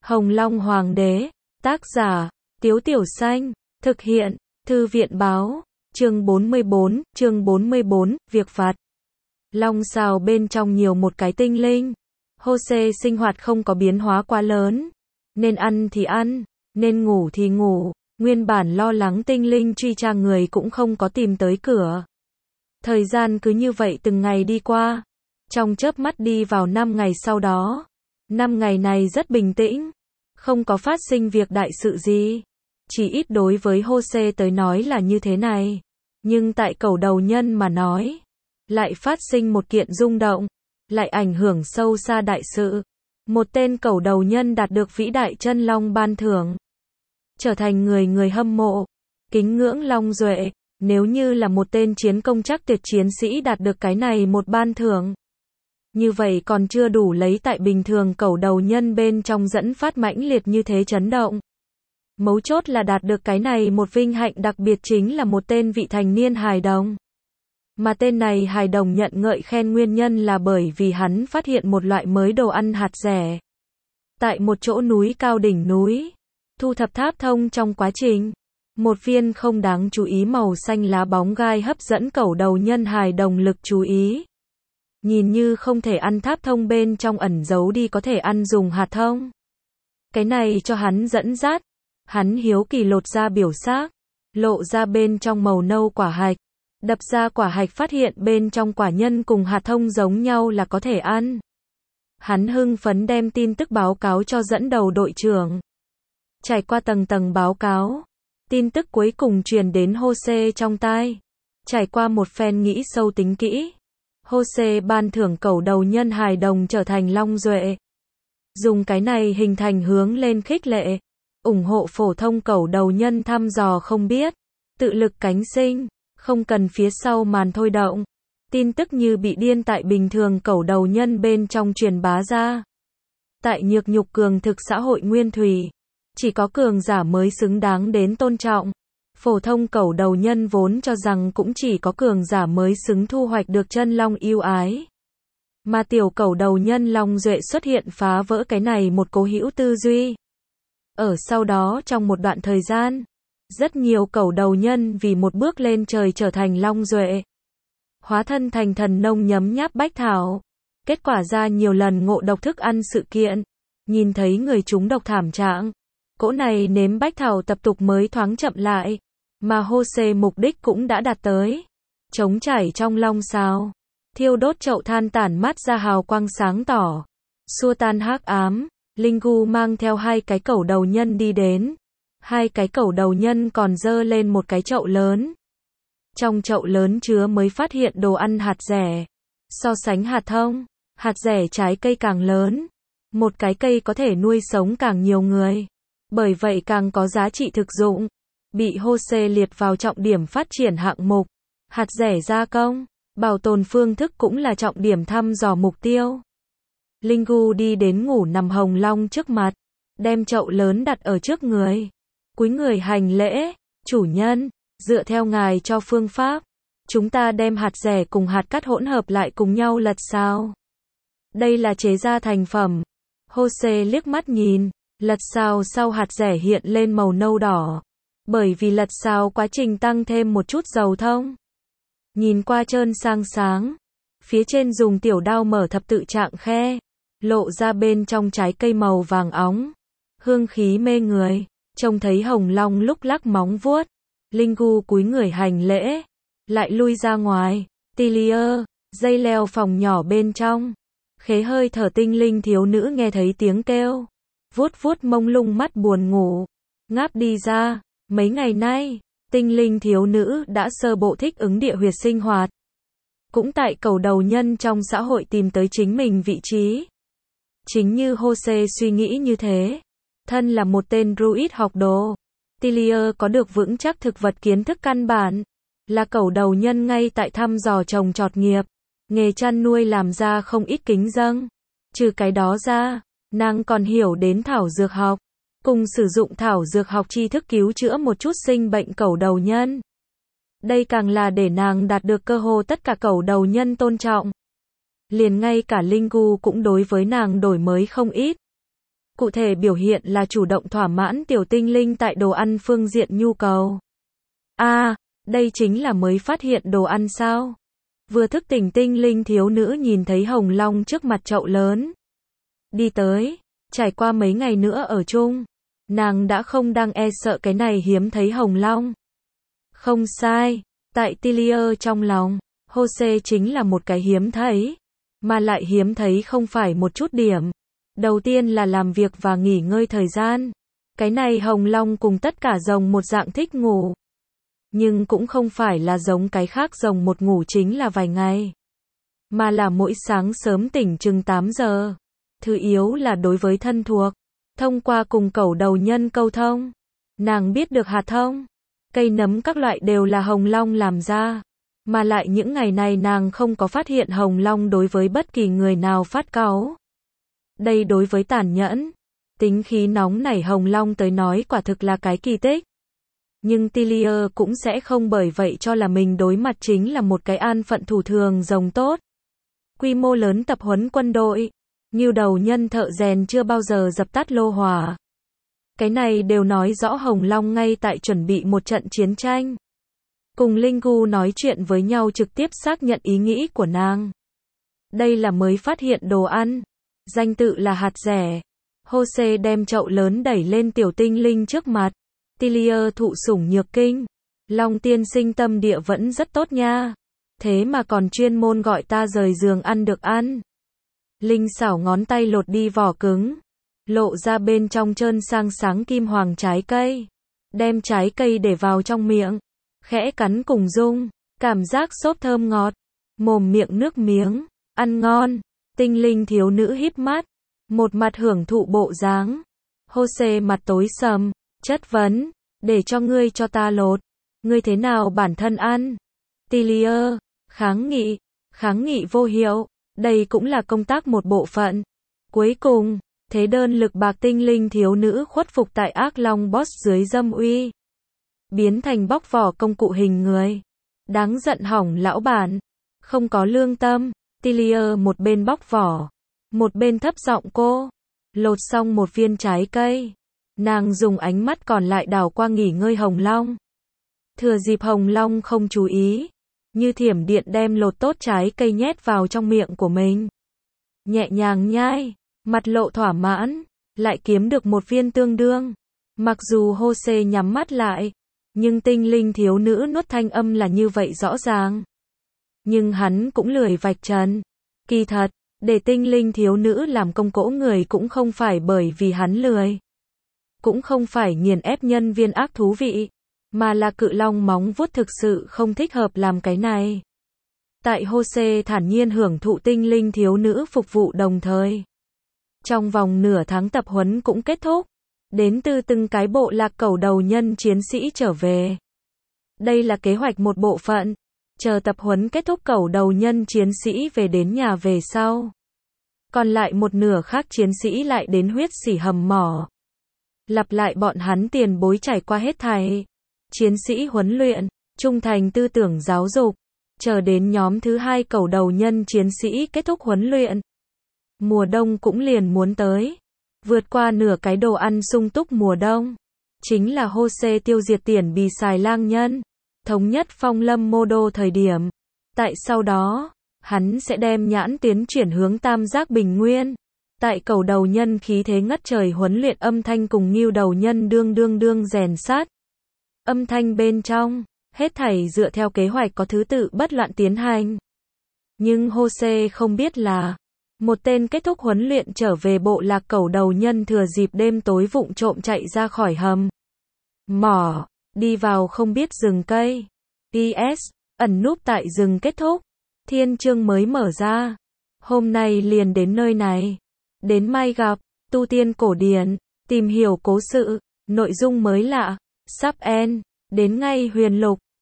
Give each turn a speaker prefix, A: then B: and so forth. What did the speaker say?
A: Hồng Long Hoàng đế, tác giả, Tiếu Tiểu Xanh, thực hiện, Thư viện báo, chương 44, việc phạt. Long xào bên trong nhiều một cái tinh linh. Jose sinh hoạt không có biến hóa quá lớn. Nên ăn thì ăn, nên ngủ thì ngủ, nguyên bản lo lắng tinh linh truy tra người cũng không có tìm tới cửa. Thời gian cứ như vậy từng ngày đi qua. Trong chớp mắt đi vào 5 ngày sau đó. 5 ngày này rất bình tĩnh. Không có phát sinh việc đại sự gì. Chỉ ít đối với Jose tới nói là như thế này. Nhưng tại Cẩu Đầu Nhân mà nói, lại phát sinh một kiện rung động, lại ảnh hưởng sâu xa đại sự. Một tên Cẩu Đầu Nhân đạt được vĩ đại chân long ban thưởng. Trở thành người hâm mộ, kính ngưỡng Long Duệ. Nếu như là một tên chiến công chắc tuyệt chiến sĩ đạt được cái này một ban thưởng, như vậy còn chưa đủ lấy tại bình thường Cẩu Đầu Nhân bên trong dẫn phát mãnh liệt như thế chấn động. Mấu chốt là đạt được cái này một vinh hạnh đặc biệt chính là một tên vị thành niên hài đồng. Mà tên này hài đồng nhận ngợi khen nguyên nhân là bởi vì hắn phát hiện một loại mới đồ ăn hạt rẻ. Tại một chỗ núi cao đỉnh núi, thu thập tháp thông trong quá trình, một viên không đáng chú ý màu xanh lá bóng gai hấp dẫn Cẩu Đầu Nhân hài đồng lực chú ý. Nhìn như không thể ăn tháp thông bên trong ẩn giấu đi có thể ăn dùng hạt thông. Cái này cho hắn dẫn dắt. Hắn hiếu kỳ lột ra biểu xác, lộ ra bên trong màu nâu quả hạch, đập ra quả hạch phát hiện bên trong quả nhân cùng hạt thông giống nhau là có thể ăn. Hắn hưng phấn đem tin tức báo cáo cho dẫn đầu đội trưởng. Trải qua tầng tầng báo cáo, tin tức cuối cùng truyền đến Jose trong tai. Trải qua một phen nghĩ sâu tính kỹ, Jose ban thưởng Cẩu Đầu Nhân hài đồng trở thành Long Duệ. Dùng cái này hình thành hướng lên khích lệ, ủng hộ phổ thông Cẩu Đầu Nhân thăm dò không biết, tự lực cánh sinh, không cần phía sau màn thôi động. Tin tức như bị điên tại bình thường Cẩu Đầu Nhân bên trong truyền bá ra. Tại nhược nhục cường thực xã hội nguyên thủy, chỉ có cường giả mới xứng đáng đến tôn trọng. Phổ thông Cẩu Đầu Nhân vốn cho rằng cũng chỉ có cường giả mới xứng thu hoạch được chân long yêu ái. Mà tiểu Cẩu Đầu Nhân Long Duệ xuất hiện phá vỡ cái này một cố hữu tư duy. Ở sau đó trong một đoạn thời gian, rất nhiều Cẩu Đầu Nhân vì một bước lên trời trở thành Long Duệ. Hóa thân thành thần nông nhấm nháp bách thảo. Kết quả ra nhiều lần ngộ độc thức ăn sự kiện. Nhìn thấy người chúng độc thảm trạng. Cỗ này nếm bách thảo tập tục mới thoáng chậm lại. Mà Jose mục đích cũng đã đạt tới. Trống trải trong long xào. Thiêu đốt chậu than tản mát ra hào quang sáng tỏ. Xua tan hắc ám. Lingu mang theo 2 cái Cẩu Đầu Nhân đi đến. 2 cái Cẩu Đầu Nhân còn dơ lên một cái chậu lớn. Trong chậu lớn chứa mới phát hiện đồ ăn hạt rẻ. So sánh hạt thông, hạt rẻ trái cây càng lớn. Một cái cây có thể nuôi sống càng nhiều người. Bởi vậy càng có giá trị thực dụng. Bị Jose liệt vào trọng điểm phát triển hạng mục. Hạt rẻ gia công, bảo tồn phương thức cũng là trọng điểm thăm dò mục tiêu. Lingu đi đến ngủ nằm Hồng Long trước mặt, đem chậu lớn đặt ở trước người. Cúi người hành lễ, chủ nhân, dựa theo ngài cho phương pháp, chúng ta đem hạt rẻ cùng hạt cát hỗn hợp lại cùng nhau lật xào. Đây là chế ra thành phẩm. Jose liếc mắt nhìn, lật xào sau hạt rẻ hiện lên màu nâu đỏ. Bởi vì lật xào quá trình tăng thêm một chút dầu thông. Nhìn qua trơn sang sáng. Phía trên dùng tiểu đao mở thập tự trạng khe. Lộ ra bên trong trái cây màu vàng óng. Hương khí mê người. Trông thấy Hồng Long lúc lắc móng vuốt. Lingu cúi người hành lễ. Lại lui ra ngoài. Tilia, dây leo phòng nhỏ bên trong. Khế hơi thở tinh linh thiếu nữ nghe thấy tiếng kêu. Vuốt vuốt mông lung mắt buồn ngủ. Ngáp đi ra. Mấy ngày nay, tinh linh thiếu nữ đã sơ bộ thích ứng địa huyệt sinh hoạt. Cũng tại Cẩu Đầu Nhân trong xã hội tìm tới chính mình vị trí. Chính như Jose suy nghĩ như thế. Thân là một tên druid học đồ. Tilia có được vững chắc thực vật kiến thức căn bản. Là Cẩu Đầu Nhân ngay tại thăm dò trồng trọt nghiệp. Nghề chăn nuôi làm ra không ít kính dâng. Trừ cái đó ra, nàng còn hiểu đến thảo dược học. Cùng sử dụng thảo dược học tri thức cứu chữa một chút sinh bệnh Cẩu Đầu Nhân. Đây càng là để nàng đạt được cơ hồ tất cả Cẩu Đầu Nhân tôn trọng. Liền ngay cả Lingu cũng đối với nàng đổi mới không ít. cụ thể biểu hiện là chủ động thỏa mãn tiểu tinh linh tại đồ ăn phương diện nhu cầu. Đây chính là mới phát hiện đồ ăn sao? Vừa thức tỉnh tinh linh thiếu nữ nhìn thấy hồng long trước mặt chậu lớn. Đi tới, trải qua mấy ngày nữa ở chung, nàng đã không đang e sợ cái này hiếm thấy hồng long. Không sai, tại Tillier trong lòng, Jose chính là một cái hiếm thấy, mà lại hiếm thấy không phải một chút điểm. Đầu tiên là làm việc và nghỉ ngơi thời gian. Cái này hồng long cùng tất cả rồng một dạng thích ngủ. Nhưng cũng không phải là giống cái khác rồng một ngủ chính là vài ngày. Mà là mỗi sáng sớm tỉnh chừng 8 giờ. Thứ yếu là đối với thân thuộc. Thông qua cùng cẩu đầu nhân câu thông. Nàng biết được hạt thông, cây nấm các loại đều là hồng long làm ra. Mà lại những ngày này nàng không có phát hiện hồng long đối với bất kỳ người nào phát cáu. Đây đối với tàn nhẫn, tính khí nóng nảy hồng long tới nói quả thực là cái kỳ tích. Nhưng Tillier cũng sẽ không bởi vậy cho là mình đối mặt chính là một cái an phận thủ thường rồng tốt. Quy mô lớn tập huấn quân đội, ngưu đầu nhân thợ rèn chưa bao giờ dập tắt lô hỏa. Cái này đều nói rõ hồng long ngay tại chuẩn bị một trận chiến tranh. Cùng Linh Gu nói chuyện với nhau trực tiếp xác nhận ý nghĩ của nàng. Đây là mới phát hiện đồ ăn. Danh tự là hạt rẻ. Jose đem chậu lớn đẩy lên tiểu tinh linh trước mặt. Tillier thụ sủng nhược kinh. Long tiên sinh tâm địa vẫn rất tốt nha. Thế mà còn chuyên môn gọi ta rời giường ăn được ăn. Linh xảo ngón tay lột đi vỏ cứng. Lộ ra bên trong trơn sang sáng kim hoàng trái cây. Đem trái cây để vào trong miệng. Khẽ cắn cùng rung. Cảm giác xốp thơm ngọt. Mồm miệng nước miếng. Ăn ngon. Tinh linh thiếu nữ híp mắt. Một mặt hưởng thụ bộ dáng. Jose mặt tối sầm. Chất vấn. Để cho ngươi cho ta lột. Ngươi thế nào bản thân ăn? Tillier. Kháng nghị. Kháng nghị vô hiệu. Đây cũng là công tác một bộ phận. Cuối cùng, thế đơn lực bạc tinh linh thiếu nữ khuất phục tại ác long boss dưới dâm uy. Biến thành bóc vỏ công cụ hình người. Đáng giận hỏng lão bản. Không có lương tâm. Tillier một bên bóc vỏ. Một bên thấp giọng cô. Lột xong một viên trái cây. Nàng dùng ánh mắt còn lại đảo qua nghỉ ngơi hồng long. Thừa dịp hồng long không chú ý. Như thiểm điện đem lột tốt trái cây nhét vào trong miệng của mình. Nhẹ nhàng nhai. Mặt lộ thỏa mãn. Lại kiếm được một viên tương đương. Mặc dù Jose nhắm mắt lại. Nhưng tinh linh thiếu nữ nuốt thanh âm là như vậy rõ ràng. Nhưng hắn cũng lười vạch trần. Kỳ thật, để tinh linh thiếu nữ làm công cỗ người cũng không phải bởi vì hắn lười. Cũng không phải nghiền ép nhân viên ác thú vị. Mà là cự long móng vuốt thực sự không thích hợp làm cái này. Tại Jose thản nhiên hưởng thụ tinh linh thiếu nữ phục vụ đồng thời. Trong vòng nửa tháng tập huấn cũng kết thúc. Đến từ từng cái bộ lạc cẩu đầu nhân chiến sĩ trở về. Đây là kế hoạch một bộ phận. Chờ tập huấn kết thúc cẩu đầu nhân chiến sĩ về đến nhà về sau. Còn lại một nửa khác chiến sĩ lại đến huyết xỉ hầm mỏ. Lặp lại bọn hắn tiền bối trải qua hết thảy. Chiến sĩ huấn luyện, trung thành tư tưởng giáo dục. Chờ đến nhóm thứ 2 cẩu đầu nhân chiến sĩ kết thúc huấn luyện. Mùa đông cũng liền muốn tới. Vượt qua nửa cái đồ ăn sung túc mùa đông. Chính là Jose tiêu diệt tiền bì xài lang nhân. Thống nhất phong lâm mô đô thời điểm. Tại sau đó, hắn sẽ đem nhãn tiến chuyển hướng tam giác bình nguyên. Tại cẩu đầu nhân khí thế ngất trời huấn luyện âm thanh cùng ngưu đầu nhân đương rèn sát. Âm thanh bên trong, hết thảy dựa theo kế hoạch có thứ tự bất loạn tiến hành. Nhưng Jose không biết là, một tên kết thúc huấn luyện trở về bộ lạc cẩu đầu nhân thừa dịp đêm tối vụng trộm chạy ra khỏi hầm mỏ, đi vào không biết rừng cây. PS, ẩn núp tại rừng kết thúc. Thiên chương mới mở ra. Hôm nay liền đến nơi này. Đến mai gặp, tu tiên cổ điển, tìm hiểu cố sự, nội dung mới lạ, sắp end, đến ngay huyền lục.